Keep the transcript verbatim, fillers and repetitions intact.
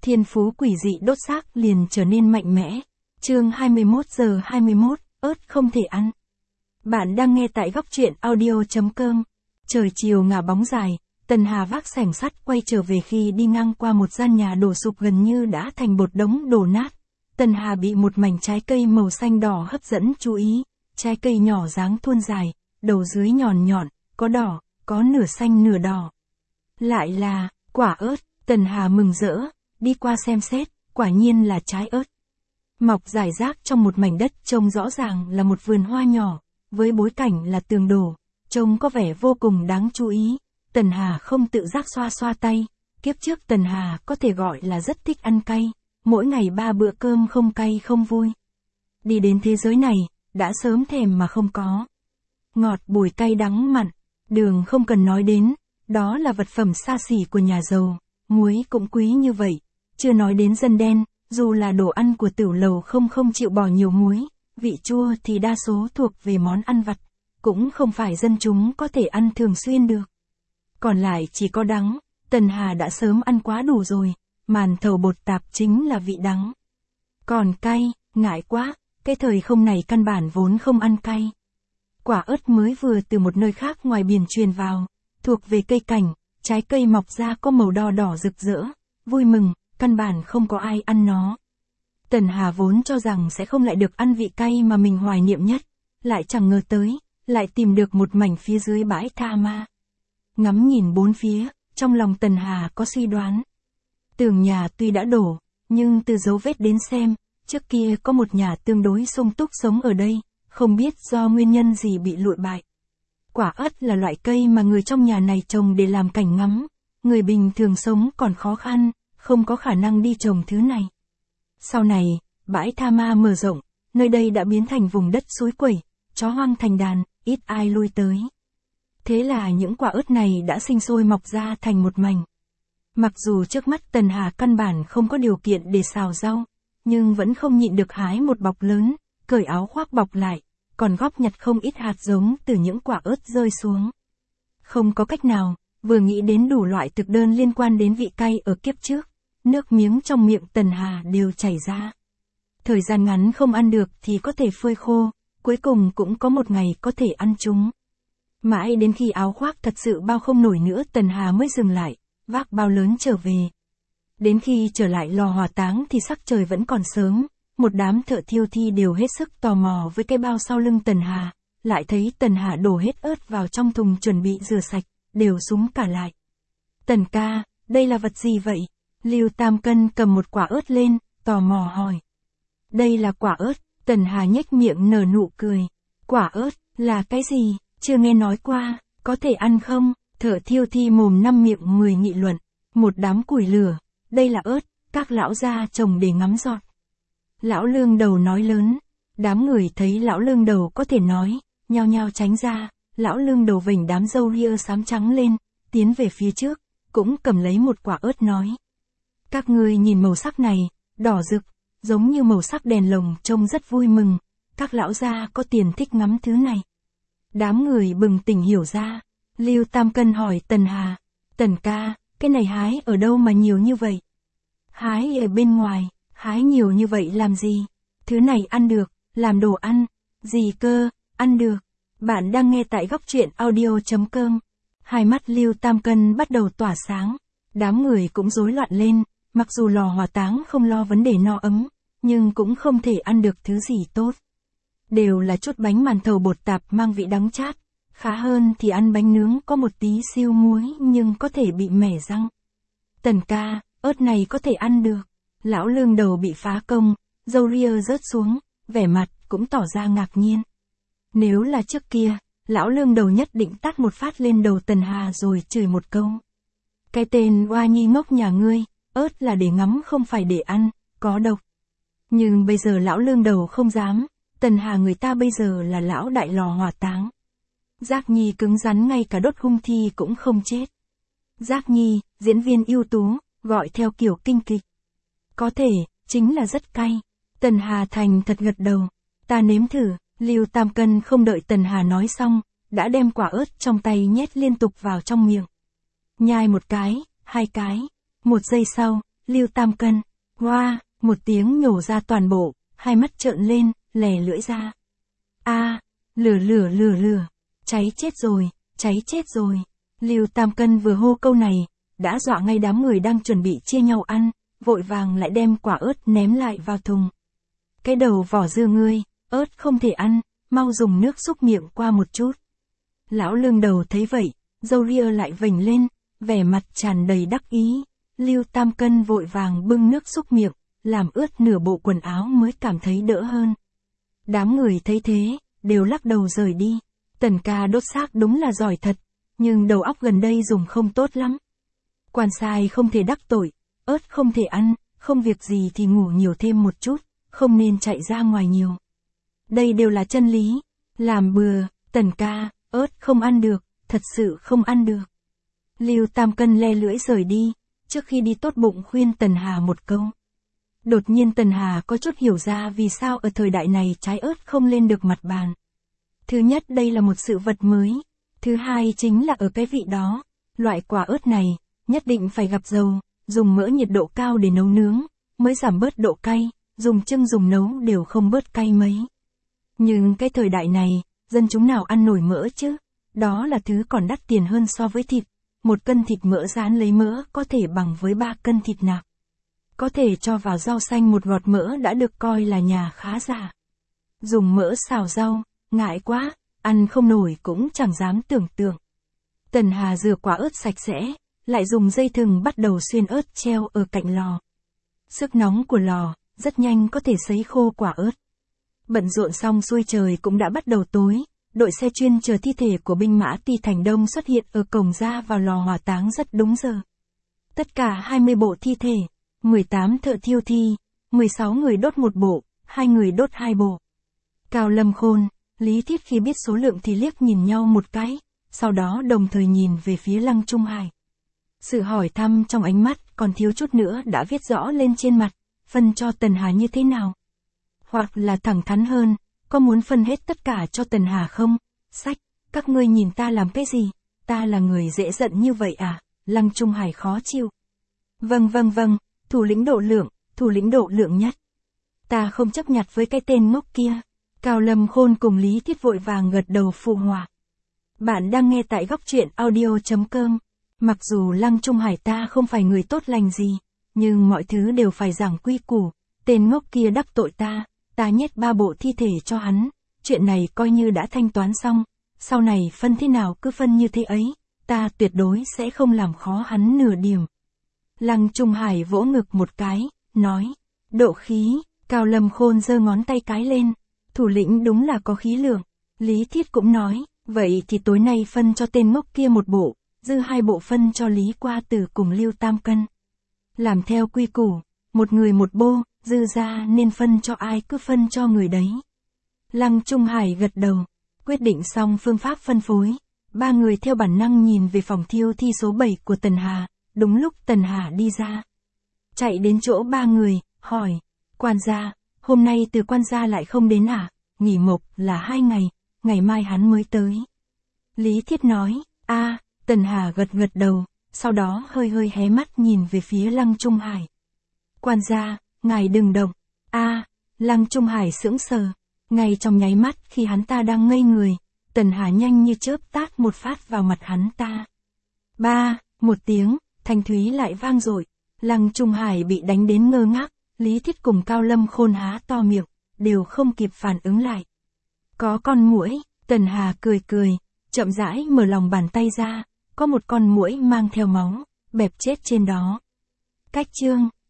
thiên phú quỷ dị đốt xác liền trở nên mạnh mẽ. Chương hai mươi mốt giờ hai mươi mốt, ớt không thể ăn. Bạn đang nghe tại góc truyện audio chấm com. Trời chiều ngả bóng dài, Tần Hà vác xẻng sắt quay trở về khi đi ngang qua một gian nhà đổ sụp gần như đã thành bột đống đổ nát. Tần Hà bị một mảnh trái cây màu xanh đỏ hấp dẫn chú ý, trái cây nhỏ dáng thuôn dài, đầu dưới nhọn nhọn, có đỏ, có nửa xanh nửa đỏ. Lại là, quả ớt, Tần Hà mừng rỡ, đi qua xem xét, quả nhiên là trái ớt. Mọc rải rác trong một mảnh đất trông rõ ràng là một vườn hoa nhỏ, với bối cảnh là tường đổ, trông có vẻ vô cùng đáng chú ý. Tần Hà không tự giác xoa xoa tay, kiếp trước Tần Hà có thể gọi là rất thích ăn cay, mỗi ngày ba bữa cơm không cay không vui. Đi đến thế giới này, đã sớm thèm mà không có. Ngọt bùi cay đắng mặn, đường không cần nói đến, đó là vật phẩm xa xỉ của nhà giàu, muối cũng quý như vậy, chưa nói đến dân đen, dù là đồ ăn của tửu lầu không không chịu bỏ nhiều muối, vị chua thì đa số thuộc về món ăn vặt, cũng không phải dân chúng có thể ăn thường xuyên được. Còn lại chỉ có đắng, Tần Hà đã sớm ăn quá đủ rồi, màn thầu bột tạp chính là vị đắng. Còn cay, ngại quá, cái thời không này căn bản vốn không ăn cay. Quả ớt mới vừa từ một nơi khác ngoài biển truyền vào, thuộc về cây cảnh, trái cây mọc ra có màu đỏ đỏ rực rỡ, vui mừng, căn bản không có ai ăn nó. Tần Hà vốn cho rằng sẽ không lại được ăn vị cay mà mình hoài niệm nhất, lại chẳng ngờ tới, lại tìm được một mảnh phía dưới bãi tha ma. Ngắm nhìn bốn phía, trong lòng Tần Hà có suy đoán. Tường nhà tuy đã đổ, nhưng từ dấu vết đến xem, trước kia có một nhà tương đối sung túc sống ở đây, không biết do nguyên nhân gì bị lụi bại. Quả ớt là loại cây mà người trong nhà này trồng để làm cảnh ngắm, người bình thường sống còn khó khăn, không có khả năng đi trồng thứ này. Sau này, bãi tha ma mở rộng, nơi đây đã biến thành vùng đất suối quẩy, chó hoang thành đàn, ít ai lui tới. Thế là những quả ớt này đã sinh sôi mọc ra thành một mảnh. Mặc dù trước mắt Tần Hà căn bản không có điều kiện để xào rau, nhưng vẫn không nhịn được hái một bọc lớn, cởi áo khoác bọc lại, còn góp nhặt không ít hạt giống từ những quả ớt rơi xuống. Không có cách nào, vừa nghĩ đến đủ loại thực đơn liên quan đến vị cay ở kiếp trước, nước miếng trong miệng Tần Hà đều chảy ra. Thời gian ngắn không ăn được thì có thể phơi khô, cuối cùng cũng có một ngày có thể ăn chúng. Mãi đến khi áo khoác thật sự bao không nổi nữa Tần Hà mới dừng lại, vác bao lớn trở về. Đến khi trở lại lò hỏa táng thì sắc trời vẫn còn sớm, một đám thợ thiêu thi đều hết sức tò mò với cái bao sau lưng Tần Hà, lại thấy Tần Hà đổ hết ớt vào trong thùng chuẩn bị rửa sạch, đều súng cả lại. Tần ca, đây là vật gì vậy? Lưu Tam Cân cầm một quả ớt lên, tò mò hỏi. Đây là quả ớt, Tần Hà nhếch miệng nở nụ cười. Quả ớt, là cái gì? Chưa nghe nói qua, có thể ăn không? Thợ thiêu thi mồm năm miệng mười nghị luận, một đám củi lửa, đây là ớt, các lão gia trồng để ngắm giọt. Lão lương đầu nói lớn, đám người thấy lão lương đầu có thể nói, nhao nhao tránh ra, lão lương đầu vểnh đám râu ria xám trắng lên, tiến về phía trước, cũng cầm lấy một quả ớt nói. Các ngươi nhìn màu sắc này, đỏ rực, giống như màu sắc đèn lồng trông rất vui mừng, các lão gia có tiền thích ngắm thứ này. Đám người bừng tỉnh hiểu ra, Lưu Tam Cân hỏi Tần Hà, Tần ca, cái này hái ở đâu mà nhiều như vậy? Hái ở bên ngoài, hái nhiều như vậy làm gì? Thứ này ăn được, làm đồ ăn, gì cơ, ăn được. Bạn đang nghe tại góc truyện audio chấm com. Hai mắt Lưu Tam Cân bắt đầu tỏa sáng, đám người cũng rối loạn lên, mặc dù lò hỏa táng không lo vấn đề no ấm, nhưng cũng không thể ăn được thứ gì tốt. Đều là chút bánh màn thầu bột tạp mang vị đắng chát, khá hơn thì ăn bánh nướng có một tí siêu muối nhưng có thể bị mẻ răng. Tần ca, ớt này có thể ăn được. Lão lương đầu bị phá công, râu ria rớt xuống, vẻ mặt cũng tỏ ra ngạc nhiên. Nếu là trước kia, lão lương đầu nhất định tát một phát lên đầu Tần Hà rồi chửi một câu. Cái tên oa nhi ngốc nhà ngươi, ớt là để ngắm không phải để ăn, có độc. Nhưng bây giờ lão lương đầu không dám, Tần Hà người ta bây giờ là lão đại lò hỏa táng. Giác Nhi cứng rắn ngay cả đốt hung thi cũng không chết. Giác Nhi, diễn viên ưu tú, gọi theo kiểu kinh kịch. Có thể, chính là rất cay. Tần Hà thành thật gật đầu. Ta nếm thử, Lưu Tam Cân không đợi Tần Hà nói xong, đã đem quả ớt trong tay nhét liên tục vào trong miệng. Nhai một cái, hai cái. Một giây sau, Lưu Tam Cân. Hoa, một tiếng nhổ ra toàn bộ, hai mắt trợn lên, lè lưỡi ra. A, lửa lửa lửa lửa, cháy chết rồi, cháy chết rồi. Lưu Tam Cân vừa hô câu này, đã dọa ngay đám người đang chuẩn bị chia nhau ăn, vội vàng lại đem quả ớt ném lại vào thùng. Cái đầu vỏ dưa ngươi, ớt không thể ăn, mau dùng nước xúc miệng qua một chút. Lão lương đầu thấy vậy, râu ria lại vểnh lên, vẻ mặt tràn đầy đắc ý. Lưu Tam Cân vội vàng bưng nước xúc miệng, làm ướt nửa bộ quần áo mới cảm thấy đỡ hơn. Đám người thấy thế, đều lắc đầu rời đi. Tần ca đốt xác đúng là giỏi thật, nhưng đầu óc gần đây dùng không tốt lắm. Quan sai không thể đắc tội, ớt không thể ăn, không việc gì thì ngủ nhiều thêm một chút, không nên chạy ra ngoài nhiều. Đây đều là chân lý. Làm bừa, Tần ca, ớt không ăn được, thật sự không ăn được. Lưu Tam Cân le lưỡi rời đi, trước khi đi tốt bụng khuyên Tần Hà một câu. Đột nhiên Tần Hà có chút hiểu ra vì sao ở thời đại này trái ớt không lên được mặt bàn. Thứ nhất, đây là một sự vật mới. Thứ hai chính là ở cái vị đó. Loại quả ớt này, nhất định phải gặp dầu, dùng mỡ nhiệt độ cao để nấu nướng, mới giảm bớt độ cay, dùng chưng dùng nấu đều không bớt cay mấy. Nhưng cái thời đại này, dân chúng nào ăn nổi mỡ chứ? Đó là thứ còn đắt tiền hơn so với thịt. Một cân thịt mỡ rán lấy mỡ có thể bằng với ba cân thịt nạc. Có thể cho vào rau xanh một gọt mỡ đã được coi là nhà khá giả. Dùng mỡ xào rau, ngại quá, ăn không nổi cũng chẳng dám tưởng tượng. Tần Hà rửa quả ớt sạch sẽ, lại dùng dây thừng bắt đầu xuyên ớt treo ở cạnh lò. Sức nóng của lò, rất nhanh có thể sấy khô quả ớt. Bận rộn xong xuôi trời cũng đã bắt đầu tối, đội xe chuyên chở thi thể của binh mã Ti Thành Đông xuất hiện ở cổng ra vào lò hỏa táng rất đúng giờ. Tất cả hai mươi bộ thi thể, mười tám thợ thiêu thi, mười sáu người đốt một bộ, hai người đốt hai bộ. Cao Lâm Khôn, Lý Thiết khi biết số lượng thì liếc nhìn nhau một cái, sau đó đồng thời nhìn về phía Lăng Trung Hải. Sự hỏi thăm trong ánh mắt còn thiếu chút nữa đã viết rõ lên trên mặt, phân cho Tần Hà như thế nào? Hoặc là thẳng thắn hơn, có muốn phân hết tất cả cho Tần Hà không? Sách, các ngươi nhìn ta làm cái gì? Ta là người dễ giận như vậy à? Lăng Trung Hải khó chịu. Vâng vâng vâng, thủ lĩnh độ lượng, thủ lĩnh độ lượng nhất. Ta không chấp nhặt với cái tên ngốc kia. Cao Lâm Khôn cùng Lý Thiết vội vàng gật đầu phụ họa. Bạn đang nghe tại góc truyện audio chấm com. Mặc dù Lăng Trung Hải ta không phải người tốt lành gì, nhưng mọi thứ đều phải giảng quy củ. Tên ngốc kia đắc tội ta, ta nhét ba bộ thi thể cho hắn. Chuyện này coi như đã thanh toán xong. Sau này phân thế nào cứ phân như thế ấy, ta tuyệt đối sẽ không làm khó hắn nửa điểm. Lăng Trung Hải vỗ ngực một cái, nói. Độ khí, Cao Lâm Khôn giơ ngón tay cái lên. Thủ lĩnh đúng là có khí lượng. Lý Thiết cũng nói, vậy thì tối nay phân cho tên ngốc kia một bộ, dư hai bộ phân cho Lý Qua Tử cùng Lưu Tam Cân. Làm theo quy củ, một người một bô, dư ra nên phân cho ai cứ phân cho người đấy. Lăng Trung Hải gật đầu, quyết định xong phương pháp phân phối. Ba người theo bản năng nhìn về phòng thiêu thi số bảy của Tần Hà, đúng lúc Tần Hà đi ra. Chạy đến chỗ ba người, hỏi, quan gia, hôm nay từ quan gia lại không đến à? Nghỉ mộc là hai ngày, ngày mai hắn mới tới. Lý Thiết nói, a, Tần Hà gật gật đầu, sau đó hơi hơi hé mắt nhìn về phía Lăng Trung Hải. Quan gia, ngài đừng động. A, Lăng Trung Hải sững sờ, ngay trong nháy mắt khi hắn ta đang ngây người, Tần Hà nhanh như chớp tát một phát vào mặt hắn ta. Ba, một tiếng, thanh thúy lại vang dội, Lăng Trung Hải bị đánh đến ngơ ngác, Lý Thiết cùng Cao Lâm Khôn há to miệng, đều không kịp phản ứng lại. Có con muỗi, Tần Hà cười cười, chậm rãi mở lòng bàn tay ra, có một con muỗi mang theo máu, bẹp chết trên đó. Cách chương